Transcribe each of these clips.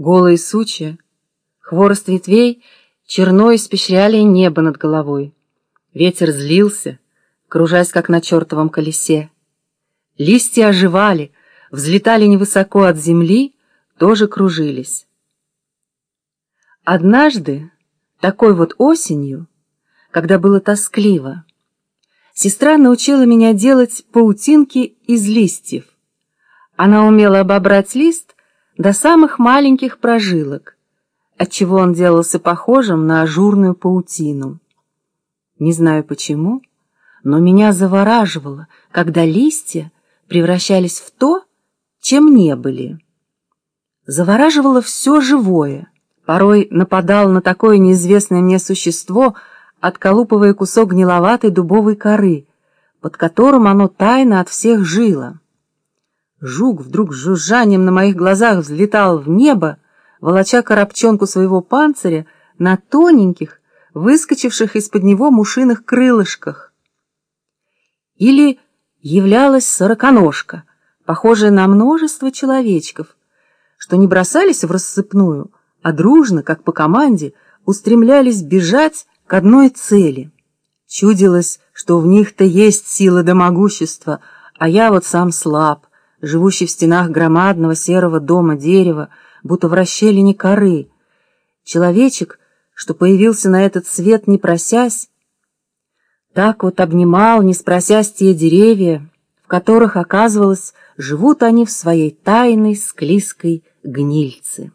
Голые сучья, хворост ветвей черно испещряли небо над головой. Ветер злился, кружась, как на чертовом колесе. Листья оживали, взлетали невысоко от земли, тоже кружились. Однажды, такой вот осенью, когда было тоскливо, сестра научила меня делать паутинки из листьев. Она умела обобрать лист до самых маленьких прожилок, отчего он делался похожим на ажурную паутину. Не знаю почему, но меня завораживало, когда листья превращались в то, чем не были. Завораживало все живое. Порой нападал на такое неизвестное мне существо, отколупывая кусок гниловатой дубовой коры, под которым оно тайно от всех жило. Жук вдруг с жужжанием на моих глазах взлетал в небо, волоча коробчонку своего панциря на тоненьких, выскочивших из-под него мушиных крылышках. Или являлась сороконожка, похожая на множество человечков, что не бросались в рассыпную, а дружно, как по команде, устремлялись бежать к одной цели. Чудилось, что в них-то есть сила да могущество, а я вот сам слаб, живущий в стенах громадного серого дома дерева, будто в расщелине коры. Человечек, что появился на этот свет не просясь, так вот обнимал, не спросясь, те деревья, в которых, оказывалось, живут они в своей тайной склизкой гнильце.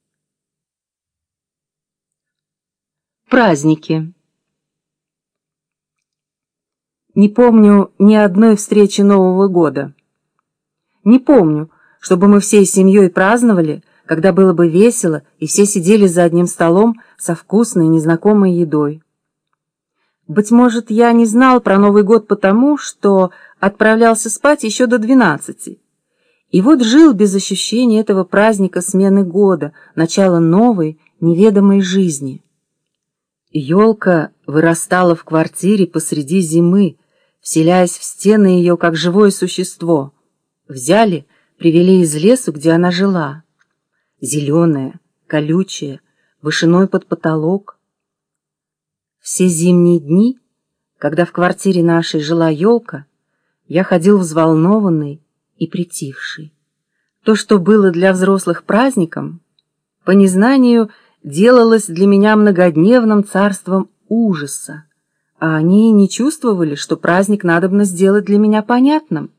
Праздники. Не помню ни одной встречи Нового года. Не помню, чтобы мы всей семьей праздновали, когда было бы весело, и все сидели за одним столом со вкусной незнакомой едой. Быть может, я не знал про Новый год потому, что отправлялся спать еще до 12. И вот жил без ощущения этого праздника смены года, начала новой, неведомой жизни. Елка вырастала в квартире посреди зимы, вселяясь в стены ее, как живое существо. Взяли, привели из лесу, где она жила. Зеленая, колючая, вышиной под потолок. Все зимние дни, когда в квартире нашей жила елка, я ходил взволнованный и притихший. То, что было для взрослых праздником, по незнанию делалось для меня многодневным царством ужаса, а они не чувствовали, что праздник надобно сделать для меня понятным.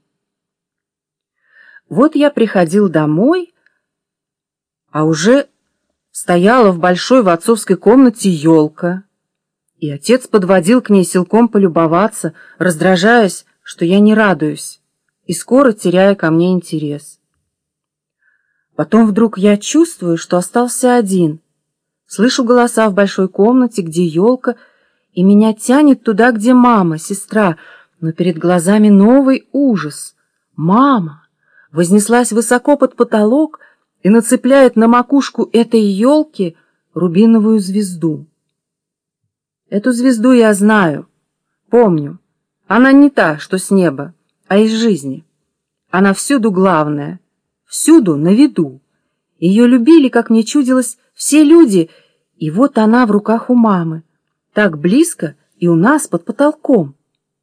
Вот я приходил домой, а уже стояла в большой в отцовской комнате елка, и отец подводил к ней силком полюбоваться, раздражаясь, что я не радуюсь, и скоро теряя ко мне интерес. Потом вдруг я чувствую, что остался один, слышу голоса в большой комнате, где елка, и меня тянет туда, где мама, сестра, но перед глазами новый ужас. Мама вознеслась высоко под потолок и нацепляет на макушку этой елки рубиновую звезду. Эту звезду я знаю, помню. Она не та, что с неба, а из жизни. Она всюду главная, всюду на виду. Ее любили, как мне чудилось, все люди, и вот она в руках у мамы, так близко и у нас под потолком.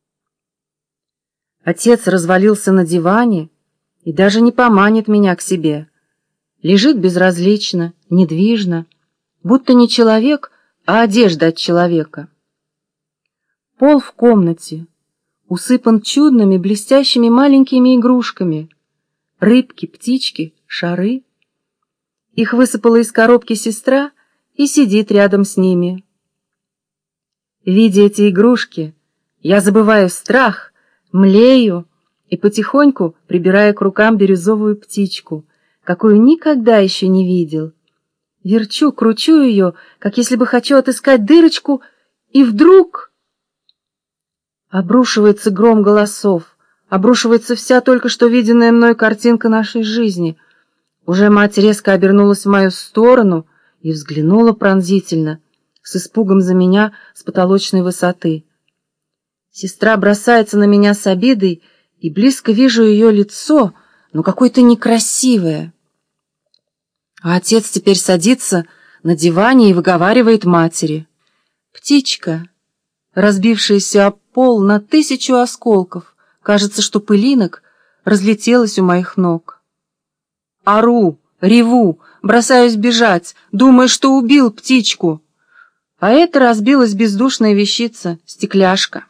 Отец развалился на диване и даже не поманит меня к себе. Лежит безразлично, недвижно, будто не человек, а одежда от человека. Пол в комнате усыпан чудными блестящими маленькими игрушками. Рыбки, птички, шары. Их высыпала из коробки сестра и сидит рядом с ними. Видя эти игрушки, я забываю страх, млею и потихоньку прибираю к рукам бирюзовую птичку, какую никогда еще не видел. Верчу, кручу ее, как если бы хочу отыскать дырочку, и вдруг обрушивается гром голосов, обрушивается вся только что виденная мной картинка нашей жизни. Уже мать резко обернулась в мою сторону и взглянула пронзительно, с испугом за меня с потолочной высоты. Сестра бросается на меня с обидой, и близко вижу ее лицо, но какое-то некрасивое. А отец теперь садится на диване и выговаривает матери: «Птичка, разбившаяся об пол на 1000 осколков, кажется, что пылинок разлетелась у моих ног». Ору, реву, бросаюсь бежать, думая, что убил птичку. А это разбилась бездушная вещица, стекляшка.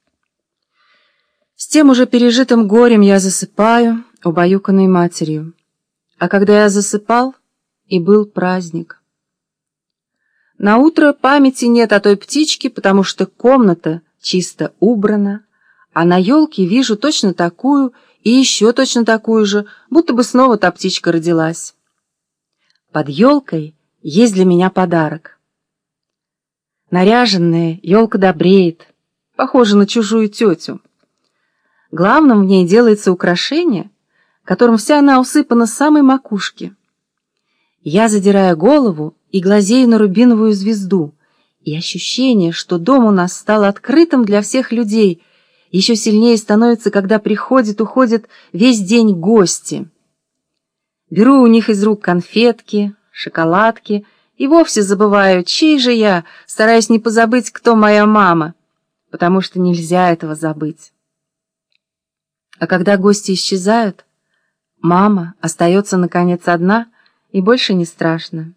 С тем уже пережитым горем я засыпаю, убаюканной матерью. А когда я засыпал, и был праздник. Наутро памяти нет о той птичке, потому что комната чисто убрана, а на елке вижу точно такую и еще точно такую же, будто бы снова та птичка родилась. Под елкой есть для меня подарок. Наряженная елка добреет, похожа на чужую тетю. Главным в ней делается украшение, которым вся она усыпана с самой макушки. Я задираю голову и глазею на рубиновую звезду, и ощущение, что дом у нас стал открытым для всех людей, еще сильнее становится, когда приходят-уходят весь день гости. Беру у них из рук конфетки, шоколадки и вовсе забываю, чей же я, стараясь не позабыть, кто моя мама, потому что нельзя этого забыть. А когда гости исчезают, мама остается, наконец, одна, и больше не страшно.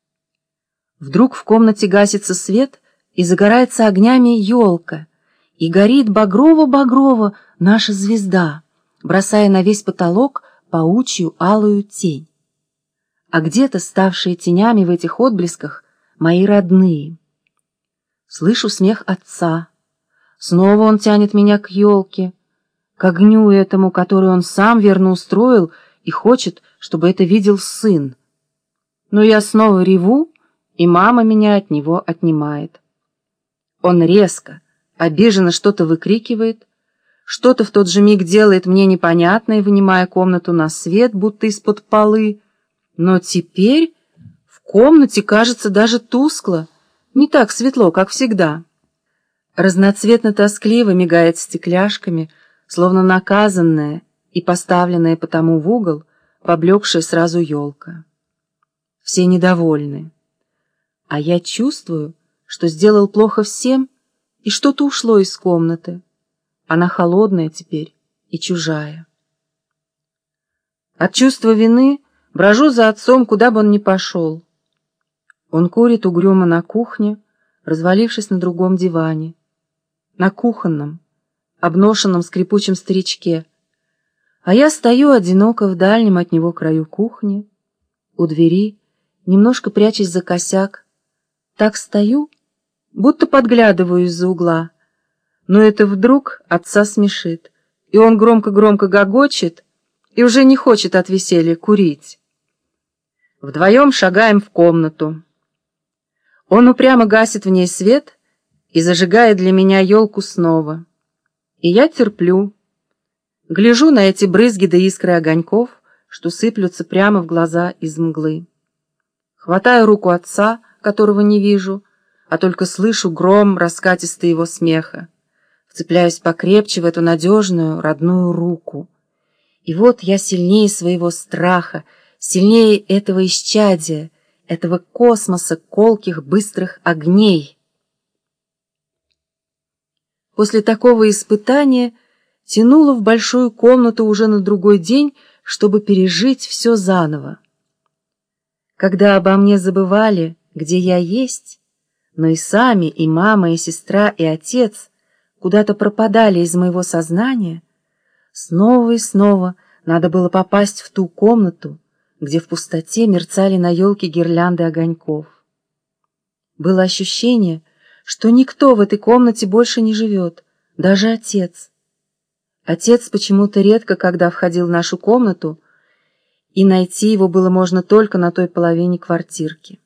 Вдруг в комнате гасится свет, и загорается огнями елка, и горит багрово-багрово наша звезда, бросая на весь потолок паучью алую тень. А где-то, ставшие тенями в этих отблесках, мои родные. Слышу смех отца. Снова он тянет меня к елке, к огню этому, который он сам верно устроил и хочет, чтобы это видел сын. Но я снова реву, и мама меня от него отнимает. Он резко, обиженно что-то выкрикивает, что-то в тот же миг делает мне непонятное, вынимая комнату на свет, будто из-под полы. Но теперь в комнате кажется даже тускло, не так светло, как всегда. Разноцветно-тоскливо мигает стекляшками, словно наказанная и поставленная потому в угол, поблекшая сразу елка. Все недовольны. А я чувствую, что сделал плохо всем, и что-то ушло из комнаты. Она холодная теперь и чужая. От чувства вины брожу за отцом, куда бы он ни пошел. Он курит угрюмо на кухне, развалившись на другом диване. На кухонном, обношенном скрипучем старичке. А я стою одиноко в дальнем от него краю кухни, у двери, немножко прячась за косяк. Так стою, будто подглядываю из-за угла. Но это вдруг отца смешит, и он громко-громко гогочет и уже не хочет от веселья курить. Вдвоем шагаем в комнату. Он упрямо гасит в ней свет и зажигает для меня елку снова. И я терплю. Гляжу на эти брызги да искры огоньков, что сыплются прямо в глаза из мглы. Хватаю руку отца, которого не вижу, а только слышу гром раскатистый его смеха. Вцепляюсь покрепче в эту надежную, родную руку. И вот я сильнее своего страха, сильнее этого исчадия, этого космоса колких быстрых огней. После такого испытания тянуло в большую комнату уже на другой день, чтобы пережить все заново. Когда обо мне забывали, где я есть, но и сами, и мама, и сестра, и отец куда-то пропадали из моего сознания, снова и снова надо было попасть в ту комнату, где в пустоте мерцали на елке гирлянды огоньков. Было ощущение, что никто в этой комнате больше не живет, даже отец. Отец почему-то редко когда входил в нашу комнату, и найти его было можно только на той половине квартирки.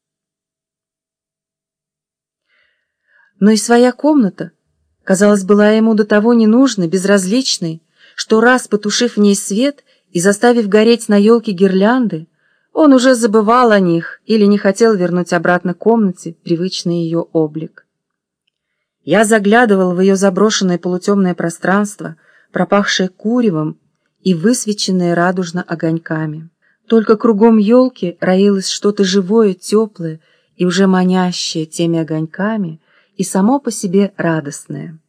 Но и своя комната, казалось, была ему до того ненужной, безразличной, что раз потушив в ней свет и заставив гореть на елке гирлянды, он уже забывал о них или не хотел вернуть обратно комнате привычный ее облик. Я заглядывал в ее заброшенное полутемное пространство, пропахшее куревом и высвеченное радужно огоньками. Только кругом елки роилось что-то живое, теплое и уже манящее теми огоньками, и само по себе радостное.